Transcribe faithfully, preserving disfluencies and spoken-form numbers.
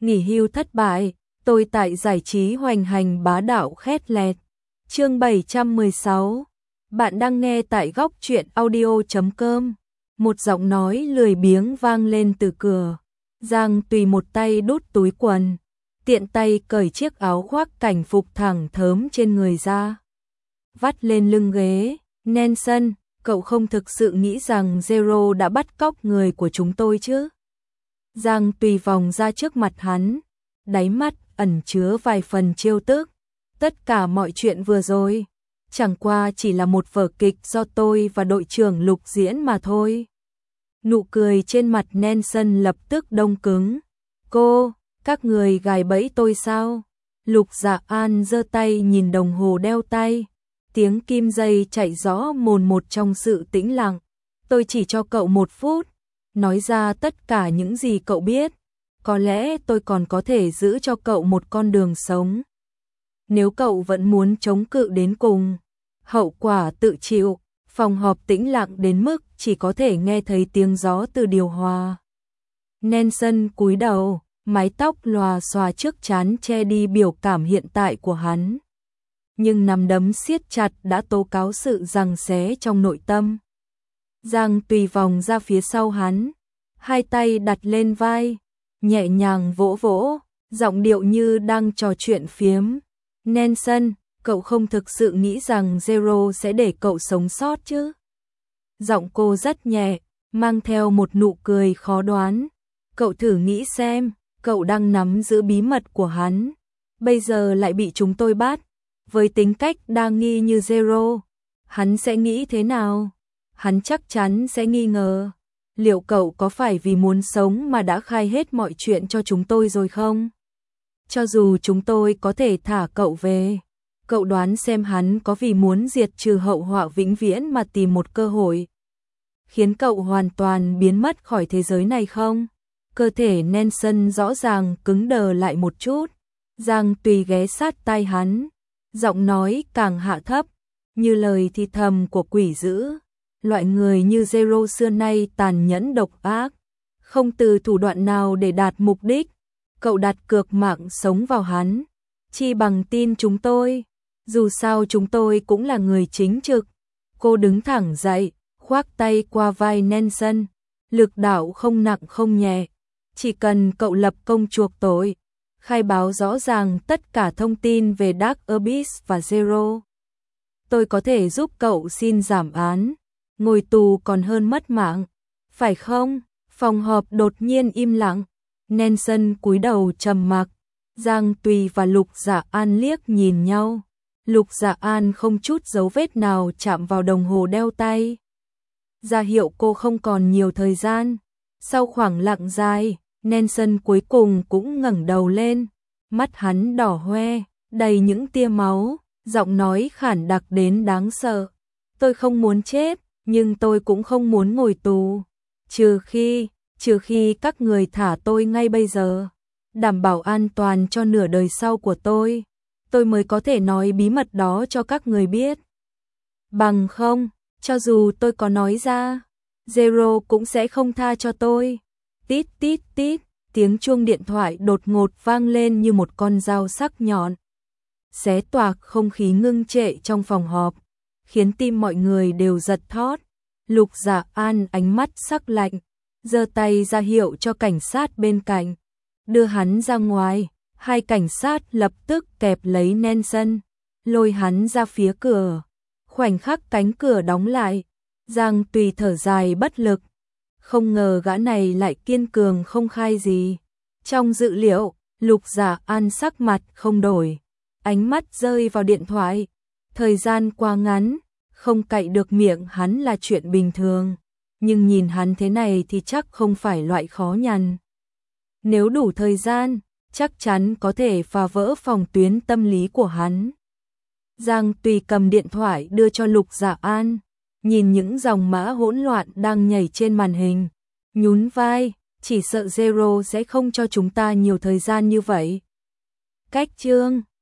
nghỉ hưu thất bại, tôi tại giải trí hoành hành bá đạo khét lẹt. Chương bảy trăm mười sáu. Bạn đang nghe tại góc truyện audio chấm com. Một giọng nói lười biếng vang lên từ cửa. Giang Tùy một tay đút túi quần, tiện tay cởi chiếc áo khoác cảnh phục thẳng thớm trên người ra, vắt lên lưng ghế. Nelson, cậu không thực sự nghĩ rằng Zero đã bắt cóc người của chúng tôi chứ? Giang Tùy vòng ra trước mặt hắn, đáy mắt ẩn chứa vài phần trêu tức. Tất cả mọi chuyện vừa rồi chẳng qua chỉ là một vở kịch do tôi và đội trưởng Lục diễn mà thôi. Nụ cười trên mặt Nelson lập tức đông cứng. Cô, các người gài bẫy tôi sao? Lục Dạ An giơ tay nhìn đồng hồ đeo tay, tiếng kim dây chạy rõ mồn một trong sự tĩnh lặng. Tôi chỉ cho cậu một phút, nói ra tất cả những gì cậu biết. Có lẽ tôi còn có thể giữ cho cậu một con đường sống. Nếu cậu vẫn muốn chống cự đến cùng, hậu quả tự chịu. Phòng họp tĩnh lặng đến mức chỉ có thể nghe thấy tiếng gió từ điều hòa. Nelson cúi đầu, mái tóc lòa xòa trước trán che đi biểu cảm hiện tại của hắn. Nhưng nắm đấm siết chặt đã tố cáo sự giằng xé trong nội tâm. Giang Tùy vòng ra phía sau hắn, hai tay đặt lên vai, nhẹ nhàng vỗ vỗ, giọng điệu như đang trò chuyện phiếm. Nelson, cậu không thực sự nghĩ rằng Zero sẽ để cậu sống sót chứ? Giọng cô rất nhẹ, mang theo một nụ cười khó đoán. Cậu thử nghĩ xem, cậu đang nắm giữ bí mật của hắn, bây giờ lại bị chúng tôi bắt. Với tính cách đa nghi như Zero, hắn sẽ nghĩ thế nào? Hắn chắc chắn sẽ nghi ngờ. Liệu cậu có phải vì muốn sống mà đã khai hết mọi chuyện cho chúng tôi rồi không? Cho dù chúng tôi có thể thả cậu về, cậu đoán xem hắn có vì muốn diệt trừ hậu họa vĩnh viễn mà tìm một cơ hội khiến cậu hoàn toàn biến mất khỏi thế giới này không? Cơ thể Nelson rõ ràng cứng đờ lại một chút. Giang Tùy ghé sát tai hắn, giọng nói càng hạ thấp, như lời thì thầm của quỷ dữ. Loại người như Zero xưa nay tàn nhẫn độc ác, không từ thủ đoạn nào để đạt mục đích. Cậu đặt cược mạng sống vào hắn, chi bằng tin chúng tôi. Dù sao chúng tôi cũng là người chính trực. Cô đứng thẳng dậy, khoác tay qua vai Nelson, lực đạo không nặng không nhẹ. Chỉ cần cậu lập công chuộc tội, khai báo rõ ràng tất cả thông tin về Dark Abyss và Zero, tôi có thể giúp cậu xin giảm án. Ngồi tù còn hơn mất mạng, phải không? Phòng họp đột nhiên im lặng. Nelson cúi đầu trầm mặc. Giang Tùy và Lục Dạ An liếc nhìn nhau. Lục Dạ An không chút dấu vết nào chạm vào đồng hồ đeo tay, ra hiệu cô không còn nhiều thời gian. Sau khoảng lặng dài, Nelson cuối cùng cũng ngẩng đầu lên, mắt hắn đỏ hoe, đầy những tia máu, giọng nói khản đặc đến đáng sợ. Tôi không muốn chết, nhưng tôi cũng không muốn ngồi tù. Trừ khi, trừ khi các người thả tôi ngay bây giờ, đảm bảo an toàn cho nửa đời sau của tôi, tôi mới có thể nói bí mật đó cho các người biết. Bằng không, cho dù tôi có nói ra, Zero cũng sẽ không tha cho tôi. Tít tít tít, tiếng chuông điện thoại đột ngột vang lên như một con dao sắc nhọn, xé toạc không khí ngưng trệ trong phòng họp, khiến tim mọi người đều giật thót. Lục Dạ An ánh mắt sắc lạnh, giơ tay ra hiệu cho cảnh sát bên cạnh, đưa hắn ra ngoài. Hai cảnh sát lập tức kẹp lấy Nelson, lôi hắn ra phía cửa. Khoảnh khắc cánh cửa đóng lại, Giang Tùy thở dài bất lực. Không ngờ gã này lại kiên cường không khai gì. Trong dự liệu, Lục Dạ An sắc mặt không đổi, ánh mắt rơi vào điện thoại. Thời gian quá ngắn, không cậy được miệng hắn là chuyện bình thường, nhưng nhìn hắn thế này thì chắc không phải loại khó nhằn. Nếu đủ thời gian, chắc chắn có thể phá vỡ phòng tuyến tâm lý của hắn. Giang Tùy cầm điện thoại đưa cho Lục Dạ An, nhìn những dòng mã hỗn loạn đang nhảy trên màn hình, nhún vai, chỉ sợ Zero sẽ không cho chúng ta nhiều thời gian như vậy. Cách chương